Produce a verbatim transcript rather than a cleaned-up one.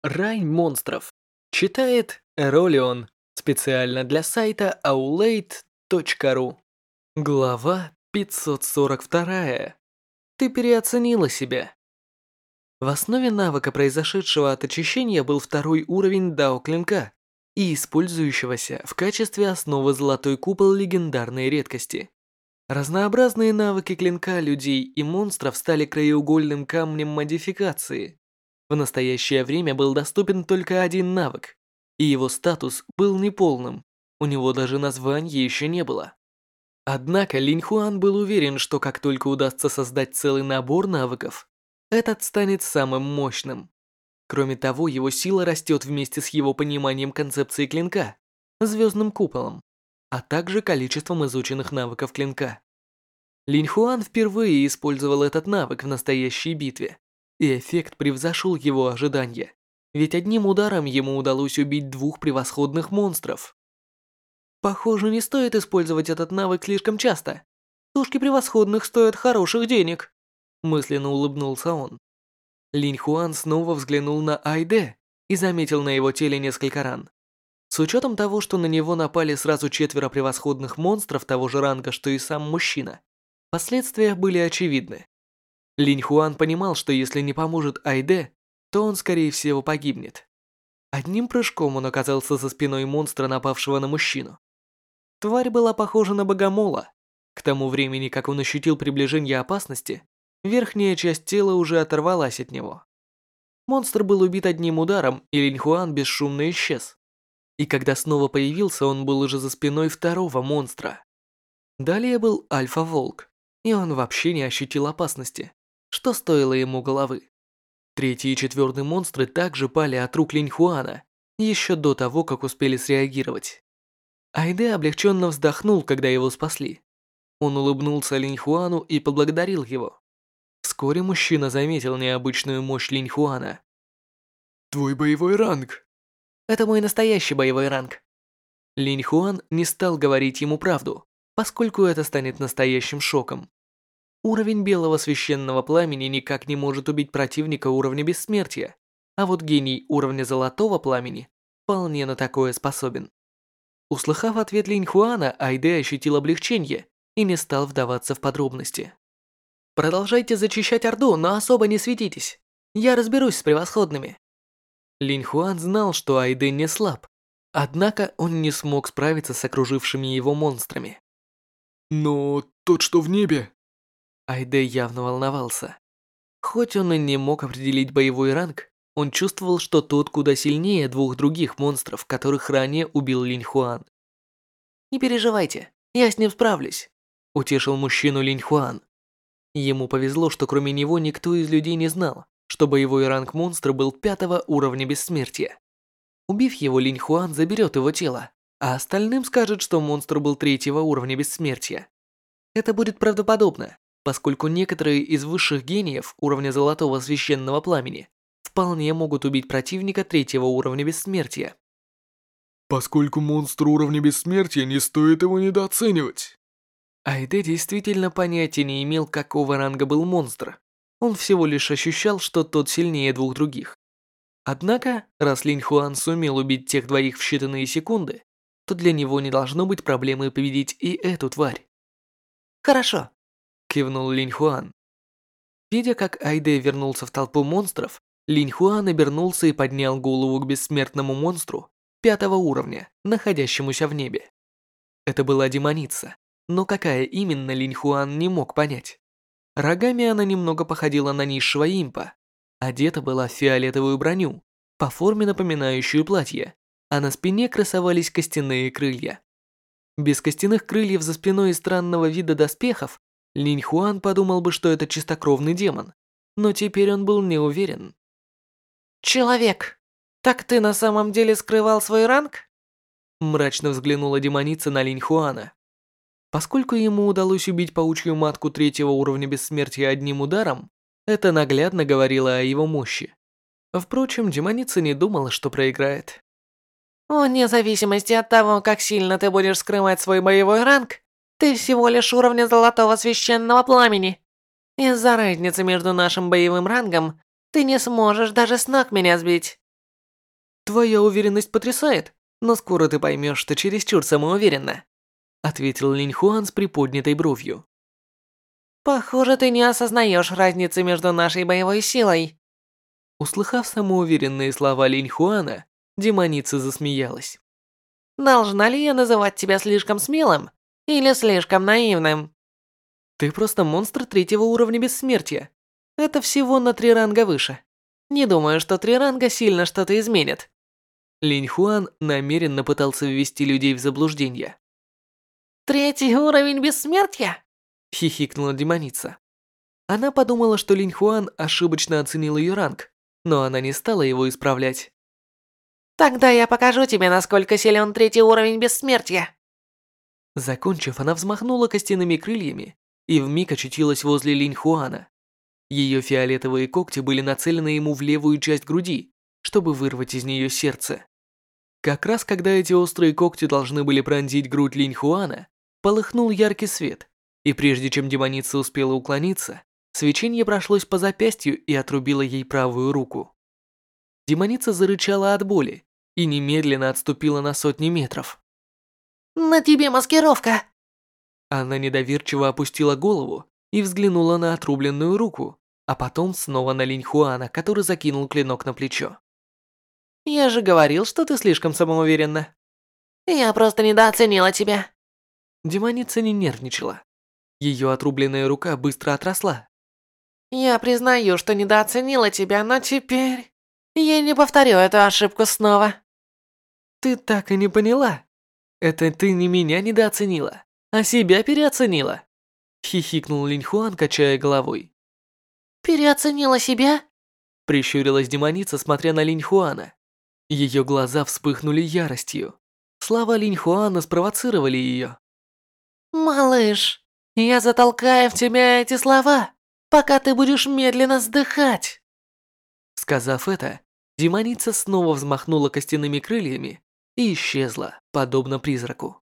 Рай монстров. Читает Эролион. Специально для сайта аулейт точка ру. Глава пятьсот сорок два. Ты переоценила себя. В основе навыка, произошедшего от очищения, был второй уровень Дао Клинка и использующегося в качестве основы Золотой Купол легендарной редкости. Разнообразные навыки клинка людей и монстров стали краеугольным камнем модификации. В настоящее время был доступен только один навык, и его статус был неполным, у него даже названия еще не было. Однако Линь Хуан был уверен, что как только удастся создать целый набор навыков, этот станет самым мощным. Кроме того, его сила растет вместе с его пониманием концепции клинка, звездным куполом, а также количеством изученных навыков клинка. Линь Хуан впервые использовал этот навык в настоящей битве, и эффект превзошел его ожидания, ведь одним ударом ему удалось убить двух превосходных монстров. Похоже, не стоит использовать этот навык слишком часто. Тушки превосходных стоят хороших денег, мысленно улыбнулся он. Линь Хуан снова взглянул на Айде и заметил на его теле несколько ран. С учетом того, что на него напали сразу четверо превосходных монстров того же ранга, что и сам мужчина, последствия были очевидны. Линь Хуан понимал, что если не поможет Айде, то он, скорее всего, погибнет. Одним прыжком он оказался за спиной монстра, напавшего на мужчину. Тварь была похожа на богомола. К тому времени, как он ощутил приближение опасности, верхняя часть тела уже оторвалась от него. Монстр был убит одним ударом, и Линь Хуан бесшумно исчез. И когда снова появился, он был уже за спиной второго монстра. Далее был Альфа-Волк, и он вообще не ощутил опасности, что стоило ему головы. Третий и четвертый монстры также пали от рук Линь Хуана, еще до того, как успели среагировать. Айде облегченно вздохнул, когда его спасли. Он улыбнулся Линь Хуану и поблагодарил его. Вскоре мужчина заметил необычную мощь Линь Хуана. «Твой боевой ранг!» «Это мой настоящий боевой ранг». Линь Хуан не стал говорить ему правду, поскольку это станет настоящим шоком. Уровень белого священного пламени никак не может убить противника уровня бессмертия, а вот гений уровня золотого пламени вполне на такое способен. Услыхав ответ Линь Хуана, Айде ощутил облегчение и не стал вдаваться в подробности. «Продолжайте зачищать Орду, но особо не светитесь. Я разберусь с превосходными». Линь Хуан знал, что Айде не слаб, однако он не смог справиться с окружившими его монстрами. «Но тот, что в небе...» Айде явно волновался. Хоть он и не мог определить боевой ранг, он чувствовал, что тот куда сильнее двух других монстров, которых ранее убил Линь Хуан. «Не переживайте, я с ним справлюсь», – утешил мужчину Линь Хуан. Ему повезло, что кроме него никто из людей не знал, что боевой ранг монстра был пятого уровня бессмертия. Убив его, Линь Хуан заберет его тело, а остальным скажет, что монстр был третьего уровня бессмертия. Это будет правдоподобно, поскольку некоторые из высших гениев уровня Золотого Священного Пламени вполне могут убить противника третьего уровня бессмертия. «Поскольку монстр уровня бессмертия, не стоит его недооценивать». Айде действительно понятия не имел, какого ранга был монстр. Он всего лишь ощущал, что тот сильнее двух других. Однако, раз Линь Хуан сумел убить тех двоих в считанные секунды, то для него не должно быть проблемы победить и эту тварь. «Хорошо», – кивнул Линь Хуан. Видя, как Айде вернулся в толпу монстров, Линь Хуан обернулся и поднял голову к бессмертному монстру пятого уровня, находящемуся в небе. Это была демоница, но какая именно, Линь Хуан не мог понять. Рогами она немного походила на низшего импа. Одета была в фиолетовую броню, по форме напоминающую платье, а на спине красовались костяные крылья. Без костяных крыльев за спиной и странного вида доспехов Линь Хуан подумал бы, что это чистокровный демон, но теперь он был не уверен. «Человек, так ты на самом деле скрывал свой ранг?» Мрачно взглянула демоница на Линь Хуана. Поскольку ему удалось убить паучью матку третьего уровня бессмертия одним ударом, это наглядно говорило о его мощи. Впрочем, демоница не думала, что проиграет. «Вне зависимости от того, как сильно ты будешь скрывать свой боевой ранг, ты всего лишь уровня Золотого Священного Пламени. Из-за разницы между нашим боевым рангом ты не сможешь даже с ног меня сбить. Твоя уверенность потрясает, но скоро ты поймешь, что чересчур самоуверенно», ответил Линь Хуан с приподнятой бровью. «Похоже, ты не осознаешь разницы между нашей боевой силой». Услыхав самоуверенные слова Линь Хуана, демоница засмеялась. «Должна ли я называть тебя слишком смелым или слишком наивным?» «Ты просто монстр третьего уровня бессмертия. Это всего на три ранга выше. Не думаю, что три ранга сильно что-то изменит». Линь Хуан намеренно пытался ввести людей в заблуждение. «Третий уровень бессмертия?» – хихикнула демоница. Она подумала, что Линь Хуан ошибочно оценил ее ранг, но она не стала его исправлять. «Тогда я покажу тебе, насколько силен третий уровень бессмертия». Закончив, она взмахнула костяными крыльями и вмиг очутилась возле Линь Хуана. Ее фиолетовые когти были нацелены ему в левую часть груди, чтобы вырвать из нее сердце. Как раз когда эти острые когти должны были пронзить грудь Линь Хуана, полыхнул яркий свет, и прежде чем демоница успела уклониться, свечение прошлось по запястью и отрубило ей правую руку. Демоница зарычала от боли и немедленно отступила на сотни метров. «На тебе маскировка!» Она недоверчиво опустила голову и взглянула на отрубленную руку, а потом снова на Линь Хуана, который закинул клинок на плечо. «Я же говорил, что ты слишком самоуверенна». «Я просто недооценила тебя». Демоница не нервничала. Ее отрубленная рука быстро отросла. «Я признаю, что недооценила тебя, но теперь я не повторю эту ошибку снова». «Ты так и не поняла? Это ты не меня недооценила, а себя переоценила», хихикнул Линь Хуан, качая головой. «Переоценила себя?» Прищурилась демоница, смотря на Линь Хуана. Ее глаза вспыхнули яростью. Слова Линь Хуана спровоцировали ее. «Малыш, я затолкаю в тебя эти слова, пока ты будешь медленно сдыхать!» Сказав это, демоница снова взмахнула костяными крыльями и исчезла, подобно призраку.